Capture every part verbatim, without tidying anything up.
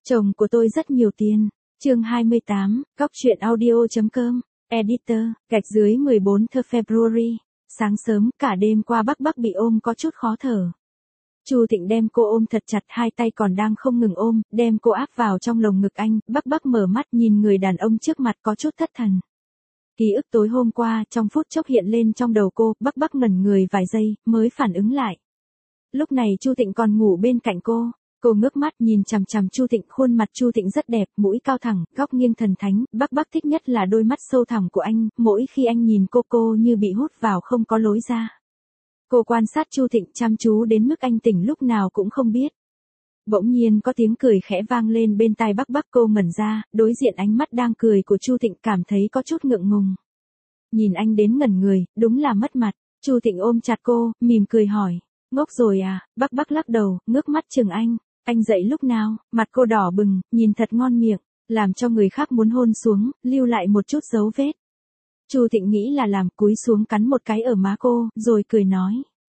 Chồng của tôi rất nhiều tiền. Chương hai mươi tám, Cóc truyện audio.com, Editor, gạch dưới mười bốn thơ February. Sáng sớm, cả đêm qua Bắc Bắc bị ôm có chút khó thở. Chu Thịnh đem cô ôm thật chặt, hai tay còn đang không ngừng ôm, đem cô áp vào trong lồng ngực anh. Bắc Bắc mở mắt nhìn người đàn ông trước mặt có chút thất thần. Ký ức tối hôm qua trong phút chốc hiện lên trong đầu cô. Bắc Bắc ngẩn người vài giây mới phản ứng lại. Lúc này Chu Thịnh còn ngủ bên cạnh cô. Cô ngước mắt nhìn chằm chằm Chu Thịnh, khuôn mặt Chu Thịnh rất đẹp, mũi cao thẳng, góc nghiêng thần thánh. Bắc Bắc thích nhất là đôi mắt sâu thẳm của anh, mỗi khi anh nhìn cô cô như bị hút vào không có lối ra. Cô quan sát Chu Thịnh chăm chú đến mức anh tỉnh lúc nào cũng không biết. Bỗng nhiên có tiếng cười khẽ vang lên bên tai Bắc Bắc, cô ngẩn ra, đối diện ánh mắt đang cười của Chu Thịnh cảm thấy có chút ngượng ngùng. Nhìn anh đến ngẩn người, đúng là mất mặt. Chu Thịnh ôm chặt cô, mỉm cười hỏi, ngốc rồi à? Bắc Bắc lắc đầu, ngước mắt chừng anh. Anh dậy lúc nào? Mặt cô đỏ bừng, nhìn thật ngon miệng, làm cho người khác muốn hôn xuống, lưu lại một chút dấu vết. Chu Thịnh nghĩ là làm, cúi xuống cắn một cái ở má cô, rồi cười nói.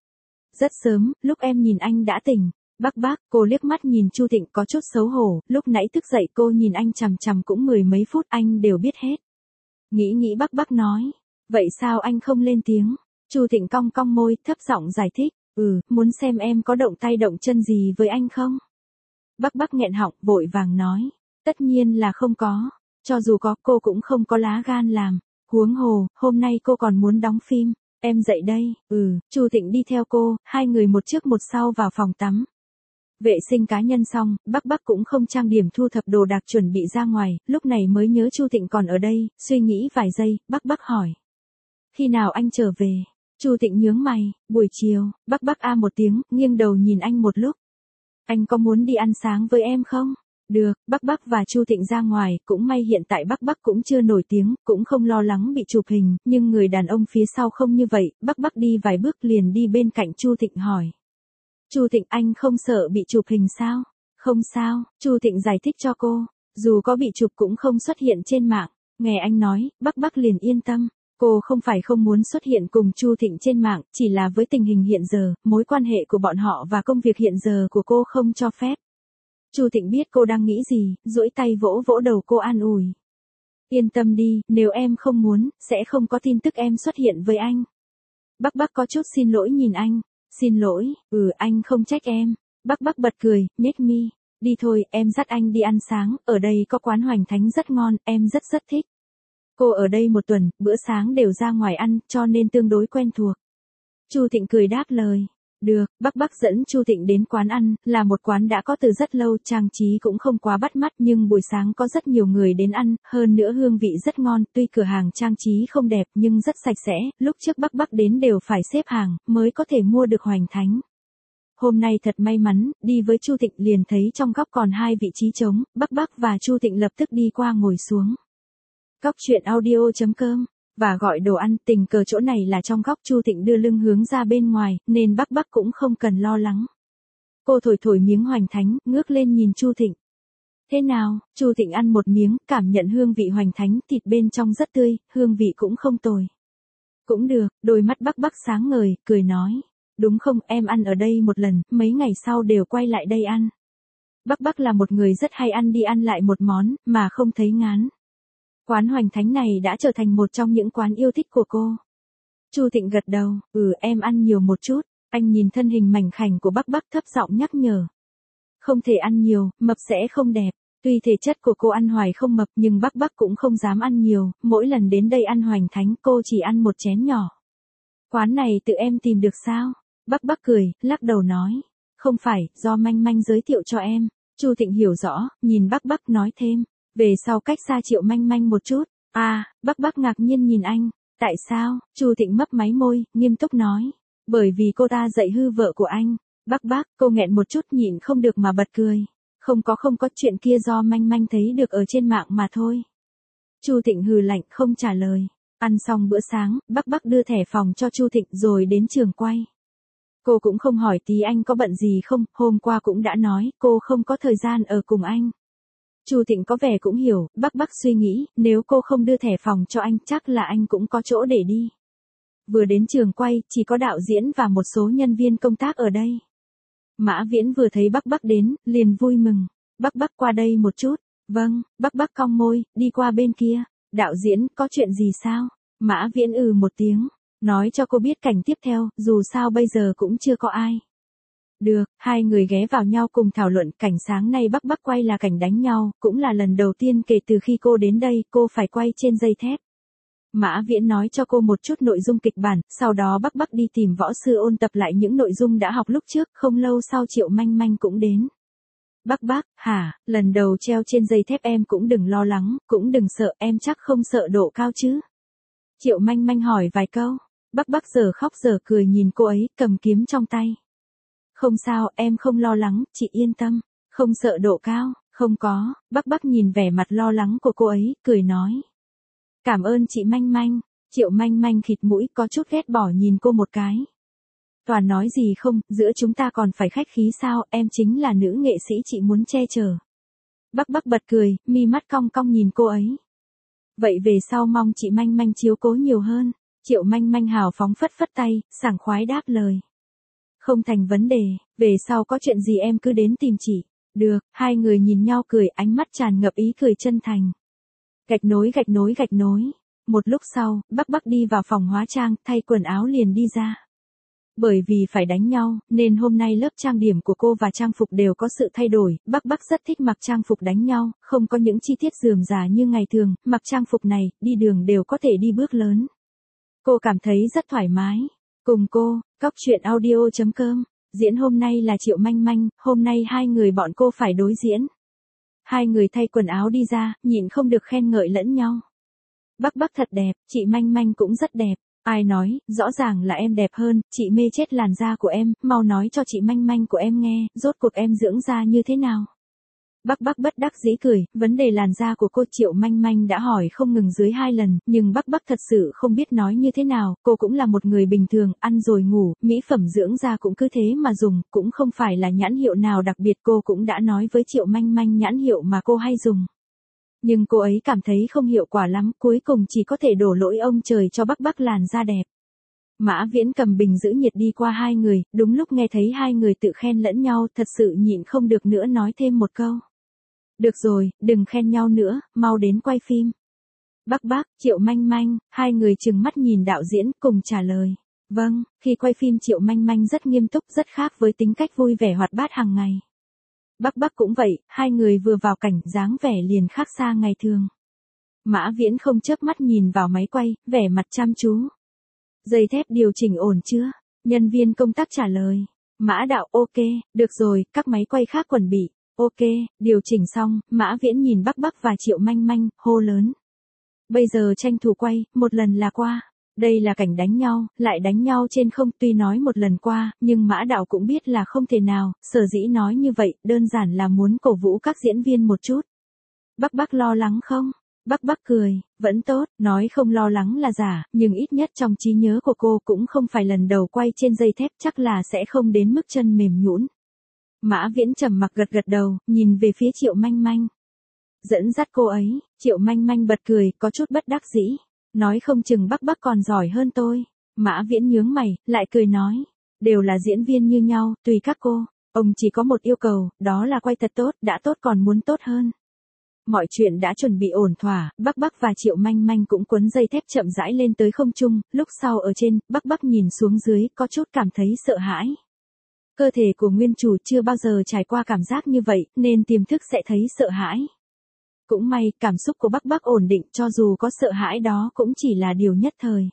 Rất sớm, lúc em nhìn anh đã tỉnh. Bắc Bắc, cô liếc mắt nhìn Chu Thịnh có chút xấu hổ, lúc nãy thức dậy cô nhìn anh chằm chằm cũng mười mấy phút anh đều biết hết. Nghĩ nghĩ Bắc Bắc nói, vậy sao anh không lên tiếng? Chu Thịnh cong cong môi, thấp giọng giải thích, ừ, muốn xem em có động tay động chân gì với anh không? Bắc Bắc nghẹn họng, vội vàng nói, tất nhiên là không có, cho dù có cô cũng không có lá gan làm, huống hồ, hôm nay cô còn muốn đóng phim, em dậy đây, ừ, Chu Thịnh đi theo cô, hai người một trước một sau vào phòng tắm. Vệ sinh cá nhân xong, Bắc Bắc cũng không trang điểm thu thập đồ đạc chuẩn bị ra ngoài, lúc này mới nhớ Chu Thịnh còn ở đây, suy nghĩ vài giây, Bắc Bắc hỏi. Khi nào anh trở về? Chu Thịnh nhướng mày, buổi chiều. Bắc Bắc a một tiếng, nghiêng đầu nhìn anh một lúc. Anh có muốn đi ăn sáng với em không? Được, Bắc Bắc và Chu Thịnh ra ngoài, cũng may hiện tại Bắc Bắc cũng chưa nổi tiếng, cũng không lo lắng bị chụp hình, nhưng người đàn ông phía sau không như vậy, Bắc Bắc đi vài bước liền đi bên cạnh Chu Thịnh hỏi. Chu Thịnh, anh không sợ bị chụp hình sao? Không sao, Chu Thịnh giải thích cho cô, dù có bị chụp cũng không xuất hiện trên mạng. Nghe anh nói, Bắc Bắc liền yên tâm. Cô không phải không muốn xuất hiện cùng Chu Thịnh trên mạng, chỉ là với tình hình hiện giờ, mối quan hệ của bọn họ và công việc hiện giờ của cô không cho phép. Chu Thịnh biết cô đang nghĩ gì, duỗi tay vỗ vỗ đầu cô an ủi. Yên tâm đi, nếu em không muốn, sẽ không có tin tức em xuất hiện với anh. Bắc Bắc có chút xin lỗi nhìn anh. Xin lỗi, ừ anh không trách em. Bắc Bắc bật cười, nhếch mi. Đi thôi, em dắt anh đi ăn sáng, ở đây có quán Hoành Thánh rất ngon, em rất rất thích. Cô ở đây một tuần, bữa sáng đều ra ngoài ăn, cho nên tương đối quen thuộc. Chu Thịnh cười đáp lời. Được, Bắc Bắc dẫn Chu Thịnh đến quán ăn, là một quán đã có từ rất lâu, trang trí cũng không quá bắt mắt nhưng buổi sáng có rất nhiều người đến ăn, hơn nữa hương vị rất ngon, tuy cửa hàng trang trí không đẹp nhưng rất sạch sẽ, lúc trước Bắc Bắc đến đều phải xếp hàng, mới có thể mua được Hoành Thánh. Hôm nay thật may mắn, đi với Chu Thịnh liền thấy trong góc còn hai vị trí trống, Bắc Bắc và Chu Thịnh lập tức đi qua ngồi xuống. Cóc truyện audio.com và gọi đồ ăn, tình cờ chỗ này là trong góc, Chu Thịnh đưa lưng hướng ra bên ngoài, nên Bắc Bắc cũng không cần lo lắng. Cô thổi thổi miếng Hoành Thánh, ngước lên nhìn Chu Thịnh. Thế nào? Chu Thịnh ăn một miếng, cảm nhận hương vị Hoành Thánh, thịt bên trong rất tươi, hương vị cũng không tồi. Cũng được, đôi mắt Bắc Bắc sáng ngời, cười nói. Đúng không, em ăn ở đây một lần, mấy ngày sau đều quay lại đây ăn. Bắc Bắc là một người rất hay ăn đi ăn lại một món, mà không thấy ngán. Quán Hoành Thánh này đã trở thành một trong những quán yêu thích của cô. Chu Thịnh gật đầu, ừ em ăn nhiều một chút. Anh nhìn thân hình mảnh khảnh của Bắc Bắc thấp giọng nhắc nhở. Không thể ăn nhiều, mập sẽ không đẹp. Tuy thể chất của cô ăn hoài không mập nhưng Bắc Bắc cũng không dám ăn nhiều, mỗi lần đến đây ăn Hoành Thánh cô chỉ ăn một chén nhỏ. Quán này tự em tìm được sao? Bắc Bắc cười, lắc đầu nói. Không phải, do Manh Manh giới thiệu cho em. Chu Thịnh hiểu rõ, nhìn Bắc Bắc nói thêm. Về sau cách xa Triệu Manh Manh một chút. À, Bắc Bắc ngạc nhiên nhìn anh. Tại sao? Chu Thịnh mấp máy môi, nghiêm túc nói. Bởi vì cô ta dạy hư vợ của anh. Bắc Bắc, cô nghẹn một chút nhịn không được mà bật cười. Không có không có, chuyện kia do Manh Manh thấy được ở trên mạng mà thôi. Chu Thịnh hừ lạnh không trả lời. Ăn xong bữa sáng, Bắc Bắc đưa thẻ phòng cho Chu Thịnh rồi đến trường quay. Cô cũng không hỏi tí anh có bận gì không, hôm qua cũng đã nói, cô không có thời gian ở cùng anh. Chu Thịnh có vẻ cũng hiểu, Bắc Bắc suy nghĩ, nếu cô không đưa thẻ phòng cho anh chắc là anh cũng có chỗ để đi. Vừa đến trường quay, chỉ có đạo diễn và một số nhân viên công tác ở đây. Mã Viễn vừa thấy Bắc Bắc đến, liền vui mừng. Bắc Bắc qua đây một chút. Vâng, Bắc Bắc cong môi, đi qua bên kia. Đạo diễn, có chuyện gì sao? Mã Viễn ừ một tiếng, nói cho cô biết cảnh tiếp theo, dù sao bây giờ cũng chưa có ai. Được, hai người ghé vào nhau cùng thảo luận cảnh sáng nay Bắc Bắc quay là cảnh đánh nhau, cũng là lần đầu tiên kể từ khi cô đến đây, cô phải quay trên dây thép. Mã Viễn nói cho cô một chút nội dung kịch bản, sau đó Bắc Bắc đi tìm võ sư ôn tập lại những nội dung đã học lúc trước, không lâu sau Triệu Manh Manh cũng đến. Bắc Bắc, hả, lần đầu treo trên dây thép em cũng đừng lo lắng, cũng đừng sợ, em chắc không sợ độ cao chứ. Triệu Manh Manh hỏi vài câu, Bắc Bắc giờ khóc giờ cười nhìn cô ấy, cầm kiếm trong tay. Không sao, em không lo lắng, chị yên tâm, không sợ độ cao, không có, Bắc Bắc nhìn vẻ mặt lo lắng của cô ấy, cười nói. Cảm ơn chị Manh Manh, Triệu Manh Manh khịt mũi có chút ghét bỏ nhìn cô một cái. Toàn nói gì không, giữa chúng ta còn phải khách khí sao, em chính là nữ nghệ sĩ chị muốn che chở. Bắc Bắc bật cười, mi mắt cong cong nhìn cô ấy. Vậy về sau mong chị Manh Manh chiếu cố nhiều hơn, Triệu Manh Manh hào phóng phất phất tay, sảng khoái đáp lời. Không thành vấn đề, về sau có chuyện gì em cứ đến tìm chị. Được, hai người nhìn nhau cười ánh mắt tràn ngập ý cười chân thành. Gạch nối gạch nối gạch nối. Một lúc sau, Bắc Bắc đi vào phòng hóa trang, thay quần áo liền đi ra. Bởi vì phải đánh nhau, nên hôm nay lớp trang điểm của cô và trang phục đều có sự thay đổi, Bắc Bắc rất thích mặc trang phục đánh nhau, không có những chi tiết rườm rà như ngày thường, mặc trang phục này, đi đường đều có thể đi bước lớn. Cô cảm thấy rất thoải mái. Cùng cô, Cóc Truyện Audio chấm com, diễn hôm nay là Triệu Manh Manh, hôm nay hai người bọn cô phải đối diễn. Hai người thay quần áo đi ra, nhịn không được khen ngợi lẫn nhau. Bắc Bắc thật đẹp, chị Manh Manh cũng rất đẹp. Ai nói, rõ ràng là em đẹp hơn, chị mê chết làn da của em, mau nói cho chị Manh Manh của em nghe, rốt cuộc em dưỡng da như thế nào. Bắc Bắc bất đắc dĩ cười, vấn đề làn da của cô Triệu Manh Manh đã hỏi không ngừng dưới hai lần, nhưng Bắc Bắc thật sự không biết nói như thế nào, cô cũng là một người bình thường, ăn rồi ngủ, mỹ phẩm dưỡng da cũng cứ thế mà dùng, cũng không phải là nhãn hiệu nào đặc biệt, cô cũng đã nói với Triệu Manh Manh nhãn hiệu mà cô hay dùng. Nhưng cô ấy cảm thấy không hiệu quả lắm, cuối cùng chỉ có thể đổ lỗi ông trời cho Bắc Bắc làn da đẹp. Mã Viễn cầm bình giữ nhiệt đi qua hai người, đúng lúc nghe thấy hai người tự khen lẫn nhau, thật sự nhịn không được nữa nói thêm một câu. Được rồi, đừng khen nhau nữa, mau đến quay phim. Bắc Bắc, Triệu Manh Manh, hai người trừng mắt nhìn đạo diễn, cùng trả lời. Vâng, khi quay phim Triệu Manh Manh rất nghiêm túc, rất khác với tính cách vui vẻ hoạt bát hàng ngày. Bắc Bắc cũng vậy, hai người vừa vào cảnh, dáng vẻ liền khác xa ngày thường. Mã Viễn không chớp mắt nhìn vào máy quay, vẻ mặt chăm chú. Dây thép điều chỉnh ổn chưa? Nhân viên công tác trả lời. Mã Đạo ok, được rồi, các máy quay khác chuẩn bị. Ok, điều chỉnh xong, Mã Viễn nhìn Bắc Bắc và Triệu Manh Manh, hô lớn. Bây giờ tranh thủ quay, một lần là qua. Đây là cảnh đánh nhau, lại đánh nhau trên không, tuy nói một lần qua, nhưng Mã Đạo cũng biết là không thể nào, sở dĩ nói như vậy, đơn giản là muốn cổ vũ các diễn viên một chút. Bắc Bắc lo lắng không? Bắc Bắc cười, vẫn tốt, nói không lo lắng là giả, nhưng ít nhất trong trí nhớ của cô cũng không phải lần đầu quay trên dây thép, chắc là sẽ không đến mức chân mềm nhũn. Mã Viễn trầm mặc gật gật đầu, nhìn về phía Triệu Manh Manh. Dẫn dắt cô ấy, Triệu Manh Manh bật cười, có chút bất đắc dĩ. Nói không chừng Bắc Bắc còn giỏi hơn tôi. Mã Viễn nhướng mày, lại cười nói. Đều là diễn viên như nhau, tùy các cô. Ông chỉ có một yêu cầu, đó là quay thật tốt, đã tốt còn muốn tốt hơn. Mọi chuyện đã chuẩn bị ổn thỏa, Bắc Bắc và Triệu Manh Manh cũng quấn dây thép chậm rãi lên tới không trung, lúc sau ở trên, Bắc Bắc nhìn xuống dưới, có chút cảm thấy sợ hãi. Cơ thể của nguyên chủ chưa bao giờ trải qua cảm giác như vậy, nên tiềm thức sẽ thấy sợ hãi. Cũng may, cảm xúc của Bắc Bắc ổn định, cho dù có sợ hãi đó cũng chỉ là điều nhất thời.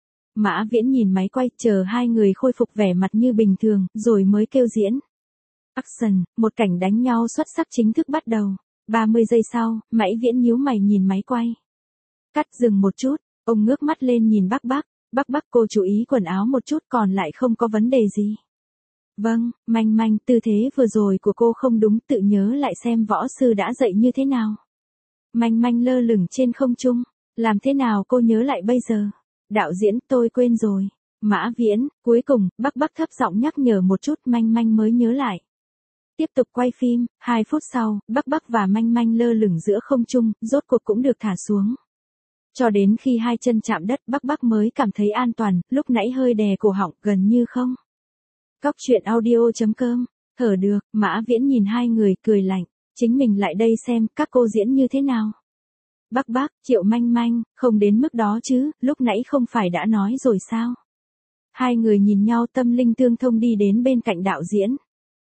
Mã Viễn nhìn máy quay, chờ hai người khôi phục vẻ mặt như bình thường, rồi mới kêu diễn. Action, một cảnh đánh nhau xuất sắc chính thức bắt đầu. ba mươi giây sau, Mã Viễn nhíu mày nhìn máy quay. Cắt dừng một chút, ông ngước mắt lên nhìn Bắc Bắc. Bắc Bắc cô chú ý quần áo một chút còn lại không có vấn đề gì. Vâng, Manh Manh, tư thế vừa rồi của cô không đúng, tự nhớ lại xem võ sư đã dạy như thế nào. Manh Manh lơ lửng trên không trung, làm thế nào cô nhớ lại bây giờ? Đạo diễn, tôi quên rồi. Mã Viễn, cuối cùng, Bắc Bắc thấp giọng nhắc nhở một chút, Manh Manh mới nhớ lại. Tiếp tục quay phim, hai phút sau, Bắc Bắc và Manh Manh lơ lửng giữa không trung, rốt cuộc cũng được thả xuống. Cho đến khi hai chân chạm đất, Bắc Bắc mới cảm thấy an toàn, lúc nãy hơi đè cổ họng, gần như không. Cóc Truyện Audio chấm com, thở được, Mã Viễn nhìn hai người, cười lạnh. Chính mình lại đây xem các cô diễn như thế nào. Bác bác, Triệu Manh Manh, không đến mức đó chứ, lúc nãy không phải đã nói rồi sao? Hai người nhìn nhau tâm linh tương thông đi đến bên cạnh đạo diễn.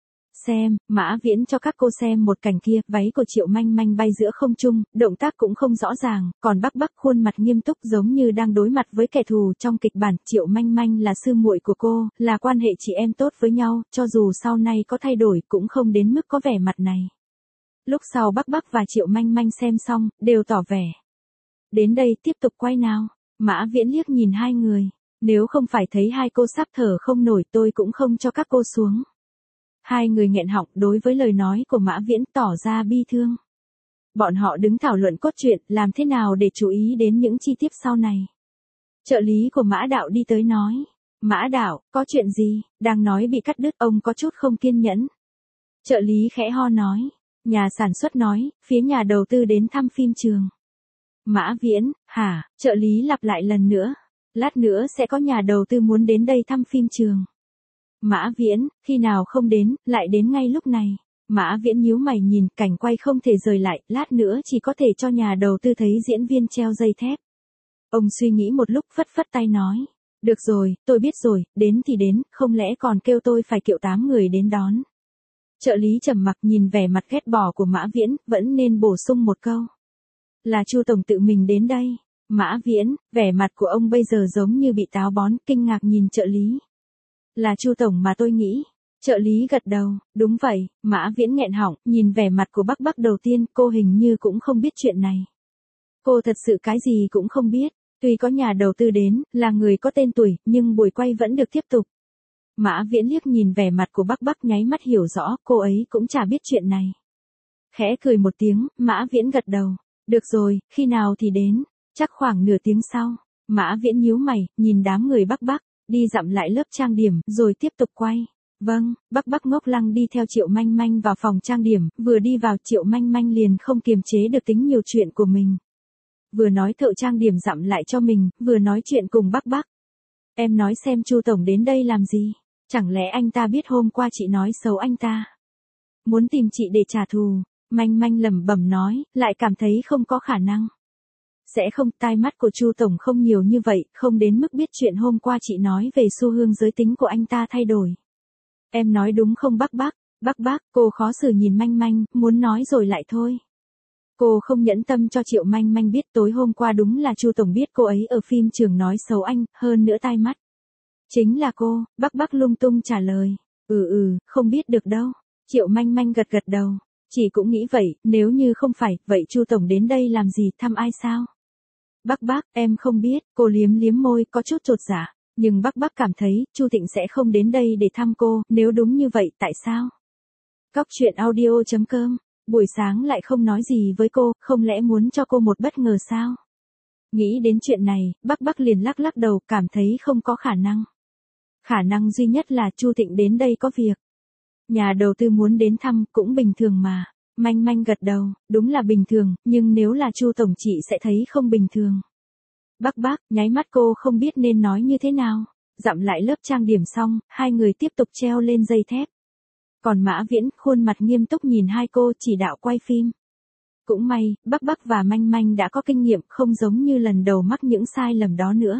Xem, Mã Viễn cho các cô xem một cảnh kia, váy của Triệu Manh Manh bay giữa không trung, động tác cũng không rõ ràng, còn Bắc Bắc khuôn mặt nghiêm túc giống như đang đối mặt với kẻ thù trong kịch bản. Triệu Manh Manh là sư muội của cô, là quan hệ chị em tốt với nhau, cho dù sau này có thay đổi cũng không đến mức có vẻ mặt này. Lúc sau Bắc Bắc và Triệu Manh Manh xem xong, đều tỏ vẻ. Đến đây tiếp tục quay nào. Mã Viễn liếc nhìn hai người. Nếu không phải thấy hai cô sắp thở không nổi tôi cũng không cho các cô xuống. Hai người nghẹn họng đối với lời nói của Mã Viễn tỏ ra bi thương. Bọn họ đứng thảo luận cốt truyện làm thế nào để chú ý đến những chi tiết sau này. Trợ lý của Mã Đạo đi tới nói. Mã Đạo, có chuyện gì? Đang nói bị cắt đứt, ông có chút không kiên nhẫn. Trợ lý khẽ ho nói. Nhà sản xuất nói, phía nhà đầu tư đến thăm phim trường. Mã Viễn, hả? Trợ lý lặp lại lần nữa. Lát nữa sẽ có nhà đầu tư muốn đến đây thăm phim trường. Mã Viễn, khi nào không đến, lại đến ngay lúc này. Mã Viễn nhíu mày nhìn, cảnh quay không thể rời lại, lát nữa chỉ có thể cho nhà đầu tư thấy diễn viên treo dây thép. Ông suy nghĩ một lúc phất phất tay nói. Được rồi, tôi biết rồi, đến thì đến, không lẽ còn kêu tôi phải kiệu tám người đến đón. Trợ lý trầm mặc nhìn vẻ mặt ghét bỏ của Mã Viễn, vẫn nên bổ sung một câu. Là Chu tổng tự mình đến đây. Mã Viễn, vẻ mặt của ông bây giờ giống như bị táo bón, kinh ngạc nhìn trợ lý. Là Chu tổng mà tôi nghĩ. Trợ lý gật đầu, đúng vậy. Mã Viễn nghẹn họng, nhìn vẻ mặt của Bắc Bắc đầu tiên, cô hình như cũng không biết chuyện này. Cô thật sự cái gì cũng không biết, tuy có nhà đầu tư đến, là người có tên tuổi, nhưng buổi quay vẫn được tiếp tục. Mã Viễn liếc nhìn vẻ mặt của Bắc Bắc nháy mắt hiểu rõ, cô ấy cũng chả biết chuyện này. Khẽ cười một tiếng, Mã Viễn gật đầu. Được rồi, khi nào thì đến? Chắc khoảng nửa tiếng sau. Mã Viễn nhíu mày, nhìn đám người Bắc Bắc, đi dặm lại lớp trang điểm, rồi tiếp tục quay. Vâng, Bắc Bắc ngốc lăng đi theo Triệu Manh Manh vào phòng trang điểm, vừa đi vào Triệu Manh Manh liền không kiềm chế được tính nhiều chuyện của mình. Vừa nói thợ trang điểm dặm lại cho mình, vừa nói chuyện cùng Bắc Bắc. Em nói xem Chu tổng đến đây làm gì? Chẳng lẽ anh ta biết hôm qua chị nói xấu anh ta? Muốn tìm chị để trả thù? Manh Manh lẩm bẩm nói, lại cảm thấy không có khả năng. Sẽ không, tai mắt của Chu tổng không nhiều như vậy, không đến mức biết chuyện hôm qua chị nói về xu hướng giới tính của anh ta thay đổi. Em nói đúng không Bắc Bắc? Bắc Bắc, cô khó xử nhìn Manh Manh, muốn nói rồi lại thôi. Cô không nhẫn tâm cho Triệu Manh Manh biết tối hôm qua đúng là Chu tổng biết cô ấy ở phim trường nói xấu anh, hơn nữa tai mắt. Chính là cô. Bắc Bắc lung tung trả lời. Ừ ừ, không biết được đâu. Triệu Manh Manh gật gật đầu. Chị cũng nghĩ vậy, nếu như không phải, vậy Chu tổng đến đây làm gì, thăm ai sao? Bắc Bắc, em không biết, cô liếm liếm môi, có chút chột dạ, nhưng Bắc Bắc cảm thấy, Chu Thịnh sẽ không đến đây để thăm cô, nếu đúng như vậy, tại sao? Cóc truyện audio chấm com, buổi sáng lại không nói gì với cô, không lẽ muốn cho cô một bất ngờ sao? Nghĩ đến chuyện này, Bắc Bắc liền lắc lắc đầu, cảm thấy không có khả năng. Khả năng duy nhất là Chu Thịnh đến đây có việc. Nhà đầu tư muốn đến thăm, cũng bình thường mà. Manh Manh gật đầu, đúng là bình thường, nhưng nếu là Chu tổng chị sẽ thấy không bình thường. Bắc Bắc, nháy mắt cô không biết nên nói như thế nào. Dặm lại lớp trang điểm xong, hai người tiếp tục treo lên dây thép. Còn Mã Viễn, khuôn mặt nghiêm túc nhìn hai cô chỉ đạo quay phim. Cũng may, Bắc Bắc và Manh Manh đã có kinh nghiệm, không giống như lần đầu mắc những sai lầm đó nữa.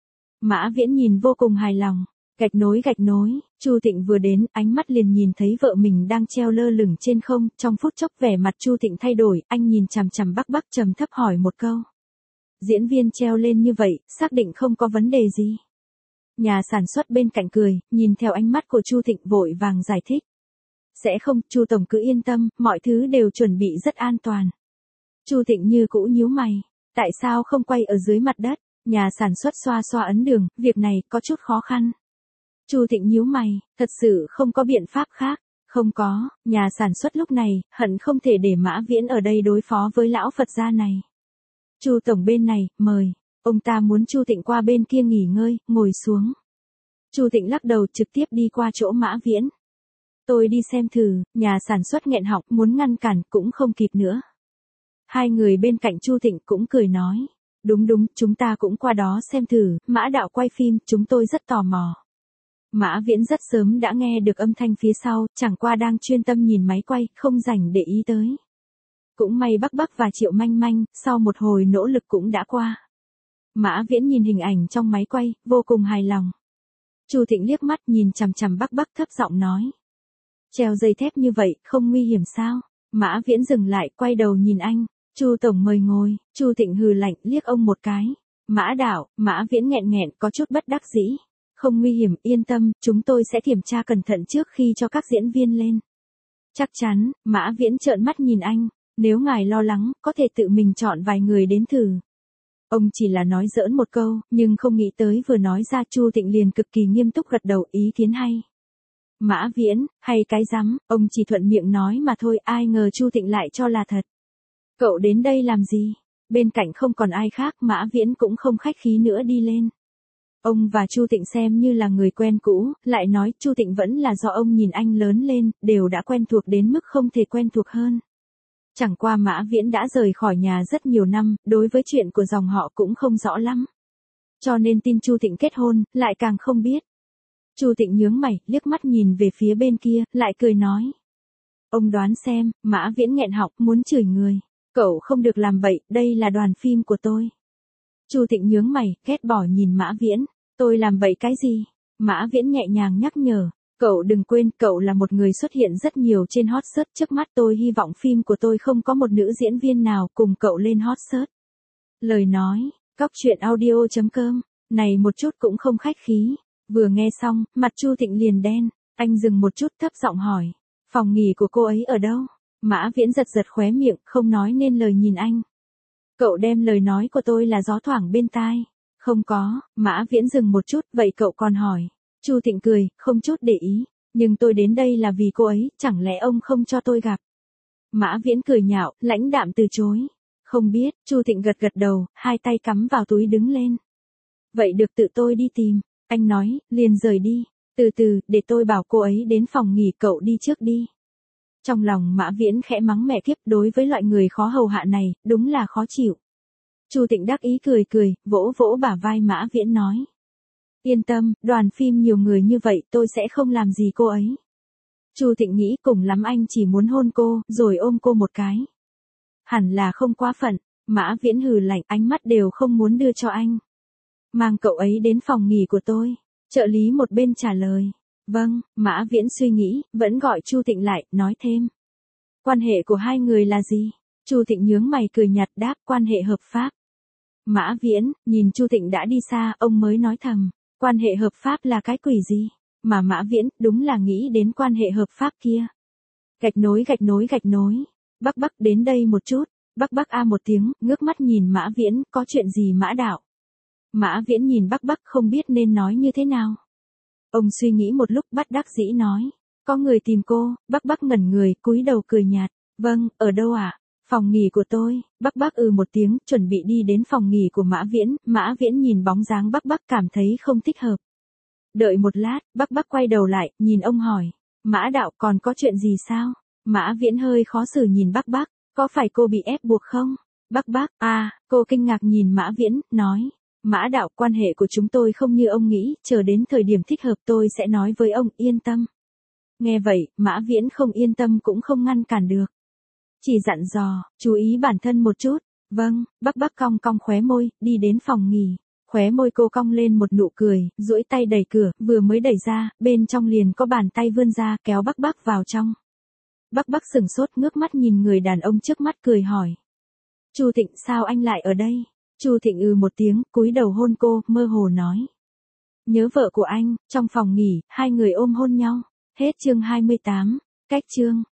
Mã Viễn nhìn vô cùng hài lòng. Gạch nối gạch nối, Chu Thịnh vừa đến, ánh mắt liền nhìn thấy vợ mình đang treo lơ lửng trên không, trong phút chốc vẻ mặt Chu Thịnh thay đổi, anh nhìn chằm chằm Bắc Bắc trầm thấp hỏi một câu. Diễn viên treo lên như vậy, xác định không có vấn đề gì. Nhà sản xuất bên cạnh cười, nhìn theo ánh mắt của Chu Thịnh vội vàng giải thích. Sẽ không, Chu tổng cứ yên tâm, mọi thứ đều chuẩn bị rất an toàn. Chu Thịnh như cũ nhíu mày, tại sao không quay ở dưới mặt đất? Nhà sản xuất xoa xoa ấn đường, việc này có chút khó khăn. Chu Thịnh nhíu mày, thật sự không có biện pháp khác. Không có, nhà sản xuất lúc này, hận không thể để Mã Viễn ở đây đối phó với lão Phật gia này. Chu tổng bên này, mời. Ông ta muốn Chu Thịnh qua bên kia nghỉ ngơi, ngồi xuống. Chu Thịnh lắc đầu trực tiếp đi qua chỗ Mã Viễn. Tôi đi xem thử, nhà sản xuất nghẹn họng, muốn ngăn cản, cũng không kịp nữa. Hai người bên cạnh Chu Thịnh cũng cười nói. Đúng đúng, chúng ta cũng qua đó xem thử, Mã đạo quay phim, chúng tôi rất tò mò. Mã Viễn rất sớm đã nghe được âm thanh phía sau, chẳng qua đang chuyên tâm nhìn máy quay, không rảnh để ý tới. Cũng may Bắc Bắc và Triệu Manh Manh, sau một hồi nỗ lực cũng đã qua. Mã Viễn nhìn hình ảnh trong máy quay, vô cùng hài lòng. Chu Thịnh liếc mắt nhìn chằm chằm Bắc Bắc thấp giọng nói. Treo dây thép như vậy, không nguy hiểm sao? Mã Viễn dừng lại, quay đầu nhìn anh. Chu tổng mời ngồi. Chu Thịnh hừ lạnh, liếc ông một cái. Mã đạo, Mã Viễn nghẹn nghẹn, có chút bất đắc dĩ. Không nguy hiểm, yên tâm, chúng tôi sẽ kiểm tra cẩn thận trước khi cho các diễn viên lên. Chắc chắn. Mã Viễn trợn mắt nhìn anh. Nếu ngài lo lắng, có thể tự mình chọn vài người đến thử. Ông chỉ là nói giỡn một câu, nhưng không nghĩ tới vừa nói ra Chu Thịnh liền cực kỳ nghiêm túc gật đầu, ý kiến hay. Mã Viễn, hay cái rắm, ông chỉ thuận miệng nói mà thôi, ai ngờ Chu Thịnh lại cho là thật. Cậu đến đây làm gì? Bên cạnh không còn ai khác, Mã Viễn cũng không khách khí nữa đi lên. Ông và Chu Thịnh xem như là người quen cũ, lại nói Chu Thịnh vẫn là do ông nhìn anh lớn lên, đều đã quen thuộc đến mức không thể quen thuộc hơn. Chẳng qua Mã Viễn đã rời khỏi nhà rất nhiều năm, đối với chuyện của dòng họ cũng không rõ lắm. Cho nên tin Chu Thịnh kết hôn, lại càng không biết. Chu Thịnh nhướng mày, liếc mắt nhìn về phía bên kia, lại cười nói. Ông đoán xem, Mã Viễn nghẹn họng, muốn chửi người. Cậu không được làm bậy, đây là đoàn phim của tôi. Chu Thịnh nhướng mày, ghét bỏ nhìn Mã Viễn. Tôi làm bậy cái gì? Mã Viễn nhẹ nhàng nhắc nhở. Cậu đừng quên, cậu là một người xuất hiện rất nhiều trên hot search, trước mắt tôi hy vọng phim của tôi không có một nữ diễn viên nào cùng cậu lên hot search. Lời nói, cóc truyện audio chấm com, này một chút cũng không khách khí. Vừa nghe xong, mặt Chu Thịnh liền đen, anh dừng một chút thấp giọng hỏi. Phòng nghỉ của cô ấy ở đâu? Mã Viễn giật giật khóe miệng, không nói nên lời nhìn anh. Cậu đem lời nói của tôi là gió thoảng bên tai. Không có. Mã Viễn dừng một chút, vậy cậu còn hỏi. Chu Thịnh cười, không chút để ý. Nhưng tôi đến đây là vì cô ấy, chẳng lẽ ông không cho tôi gặp? Mã Viễn cười nhạo, lãnh đạm từ chối. Không biết. Chu Thịnh gật gật đầu, hai tay cắm vào túi đứng lên. Vậy được, tự tôi đi tìm. Anh nói, liền rời đi. Từ từ, để tôi bảo cô ấy đến phòng nghỉ, cậu đi trước đi. Trong lòng Mã Viễn khẽ mắng mẹ kiếp, đối với loại người khó hầu hạ này, đúng là khó chịu. Chu Thịnh đắc ý cười cười, vỗ vỗ bả vai Mã Viễn nói. Yên tâm, đoàn phim nhiều người như vậy, tôi sẽ không làm gì cô ấy. Chu Thịnh nghĩ cùng lắm anh chỉ muốn hôn cô, rồi ôm cô một cái. Hẳn là không quá phận. Mã Viễn hừ lạnh, ánh mắt đều không muốn đưa cho anh. Mang cậu ấy đến phòng nghỉ của tôi. Trợ lý một bên trả lời. Vâng. Mã Viễn suy nghĩ, vẫn gọi Chu Thịnh lại, nói thêm. Quan hệ của hai người là gì? Chu Thịnh nhướng mày cười nhạt đáp, quan hệ hợp pháp. Mã Viễn, nhìn Chu Thịnh đã đi xa, ông mới nói thầm. Quan hệ hợp pháp là cái quỷ gì? Mà Mã Viễn, đúng là nghĩ đến quan hệ hợp pháp kia. Gạch nối gạch nối gạch nối. Bắc Bắc đến đây một chút. Bắc Bắc a một tiếng, ngước mắt nhìn Mã Viễn, có chuyện gì Mã đạo? Mã Viễn nhìn Bắc Bắc không biết nên nói như thế nào. Ông suy nghĩ một lúc bắt đắc dĩ nói. Có người tìm cô. Bắc Bắc ngẩn người, cúi đầu cười nhạt. Vâng, ở đâu ạ? À? Phòng nghỉ của tôi. Bắc Bắc ừ một tiếng, chuẩn bị đi đến phòng nghỉ của Mã Viễn. Mã Viễn nhìn bóng dáng Bắc Bắc cảm thấy không thích hợp. Đợi một lát, Bắc Bắc quay đầu lại, nhìn ông hỏi. Mã đạo còn có chuyện gì sao? Mã Viễn hơi khó xử nhìn Bắc Bắc. Có phải cô bị ép buộc không? Bắc Bắc, à, cô kinh ngạc nhìn Mã Viễn, nói. Mã đạo, quan hệ của chúng tôi không như ông nghĩ, chờ đến thời điểm thích hợp tôi sẽ nói với ông, yên tâm. Nghe vậy, Mã Viễn không yên tâm cũng không ngăn cản được. Chỉ dặn dò, chú ý bản thân một chút. Vâng. Bắc Bắc cong cong khóe môi, đi đến phòng nghỉ. Khóe môi cô cong lên một nụ cười, duỗi tay đẩy cửa, vừa mới đẩy ra, bên trong liền có bàn tay vươn ra, kéo Bắc Bắc vào trong. Bắc Bắc sửng sốt, ngước mắt nhìn người đàn ông trước mắt cười hỏi. Chu Thịnh, sao anh lại ở đây? Chu Thịnh ừ một tiếng, cúi đầu hôn cô, mơ hồ nói. Nhớ vợ của anh. Trong phòng nghỉ, hai người ôm hôn nhau. Hết chương hai mươi tám. Cách chương.